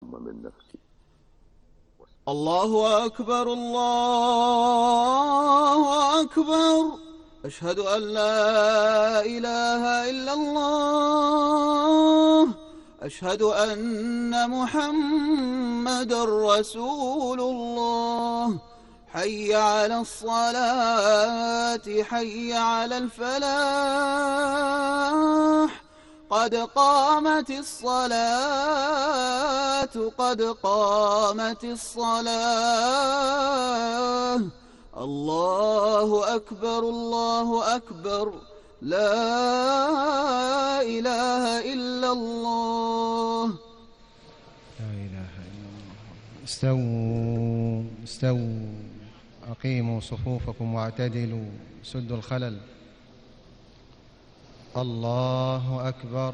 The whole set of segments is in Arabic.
من نفسي. الله أكبر الله أكبر، أشهد أن لا إله إلا الله، أشهد أن محمد رسول الله. حي على الصلاة حي على الفلاح، قد قامت الصلاة قد قامت الصلاة. الله أكبر الله أكبر، لا إله إلا الله. لا إله إلا الله. استووا استووا، أقيموا صفوفكم واعتدلوا، سدوا الخلل. الله أكبر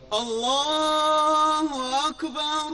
الله أكبر.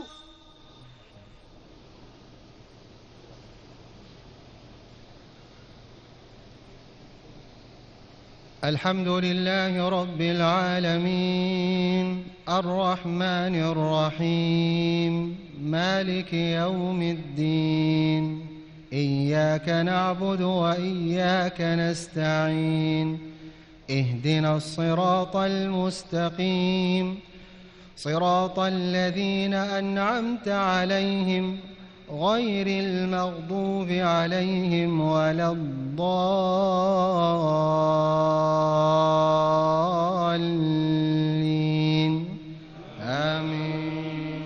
الحمد لله رب العالمين، الرحمن الرحيم، مالك يوم الدين. إياك نعبد وإياك نستعين، اهدنا الصراط المستقيم، صراط الذين أنعمت عليهم غير المغضوب عليهم ولا الضالين، آمين.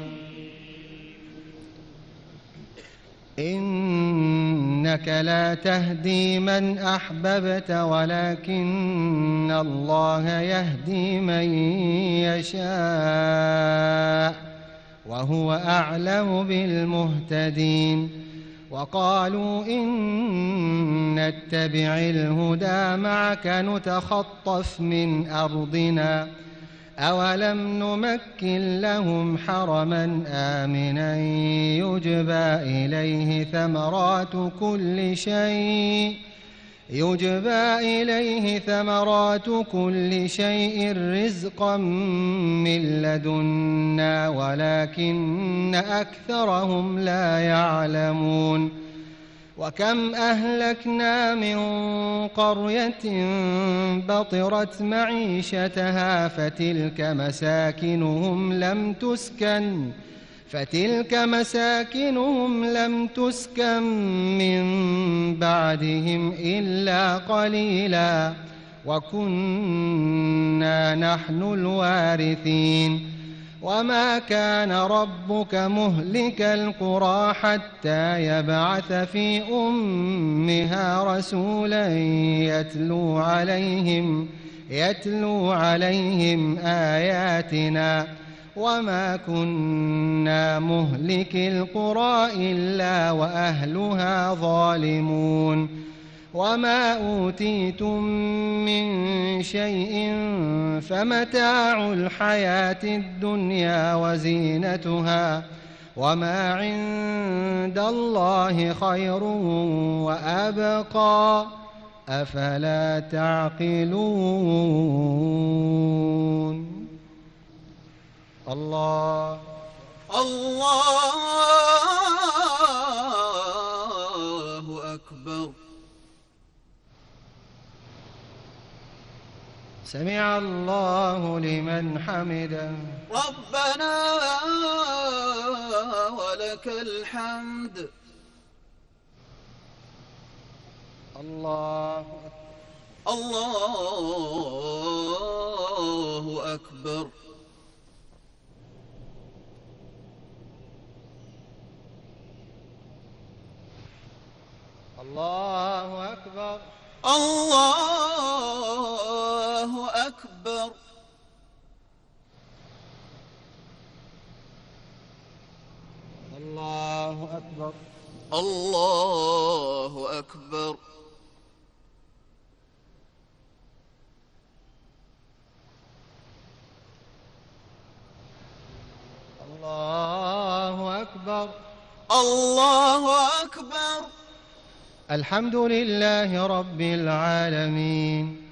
إنك لا تهدي من أحببت ولكن الله يهدي من يشاء وهو أعلم بالمهتدين. وقالوا إن نتبع الهدى معك نتخطف من أرضنا أولم نمكن لهم حرما آمنا يجبى إليه ثمرات كل شيء رزقا من لدنا ولكن أكثرهم لا يعلمون. وكم أهلكنا من قرية بطرت معيشتها فتلك مساكنهم لم تسكن من بعدهم إلا قليلا وكنا نحن الوارثين. وما كان ربك مهلك القرى حتى يبعث في أمها رسولا يتلو عليهم آياتنا وما كنا مهلك القرى إلا وأهلها ظالمون. وما أوتيتم من شيء فمتاع الحياة الدنيا وزينتها وما عند الله خير وأبقى، أفلا تعقلون. الله أكبر. سمع الله لمن حمده. ربنا ولك الحمد. الله أكبر. الله أكبر. الله أكبر. الله أكبر. الله أكبر. الله أكبر. الله أكبر. الحمد لله رب العالمين،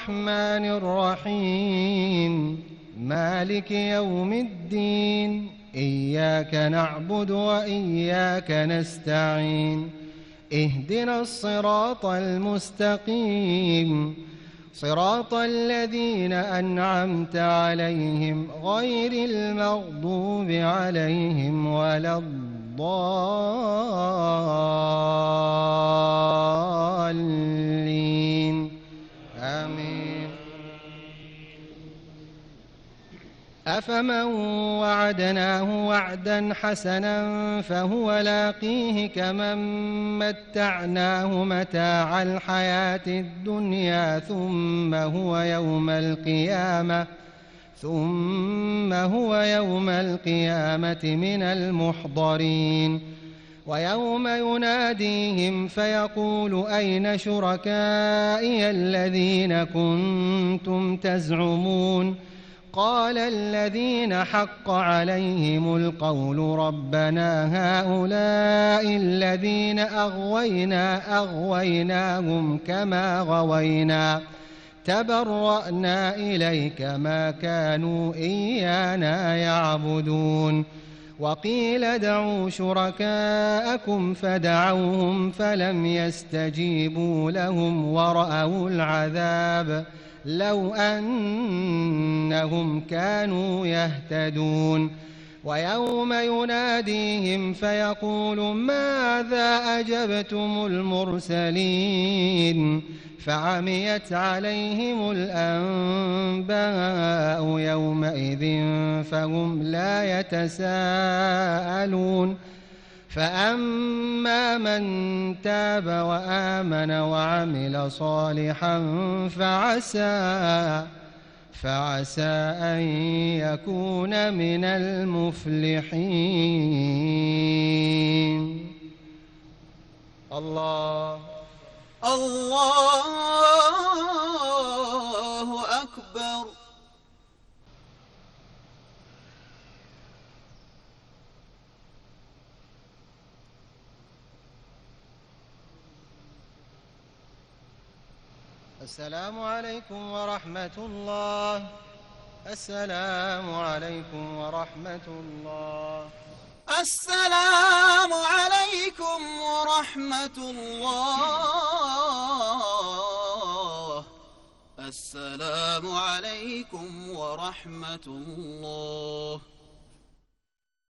الرحمن الرحيم، مالك يوم الدين. إياك نعبد وإياك نستعين اهدنا الصراط المستقيم صراط الذين أنعمت عليهم غير المغضوب عليهم ولا الضالين آمين. أفمن وعدناه وعدا حسنا فهو لاقيه كمن متعناه متاع الحياة الدنيا ثم هو يوم القيامة من المحضرين ويوم يناديهم فيقول أين شركائي الذين كنتم تزعمون قال الذين حق عليهم القول ربنا هؤلاء الذين أغويناهم كما غوينا تبرأنا إليك ما كانوا إيانا يعبدون وقيل ادعوا شركاءكم فدعوهم فلم يستجيبوا لهم ورأوا العذاب لو أنهم كانوا يهتدون ويوم يناديهم فيقول ماذا أجبتم المرسلين فعميت عليهم الأنباء يومئذ فهم لا يتساءلون فأما من تاب وآمن وعمل صالحا فعسى أن يكون من المفلحين. الله أكبر. السلام عليكم ورحمة الله. السلام عليكم ورحمة الله. السلام عليكم ورحمة الله. السلام عليكم ورحمة الله.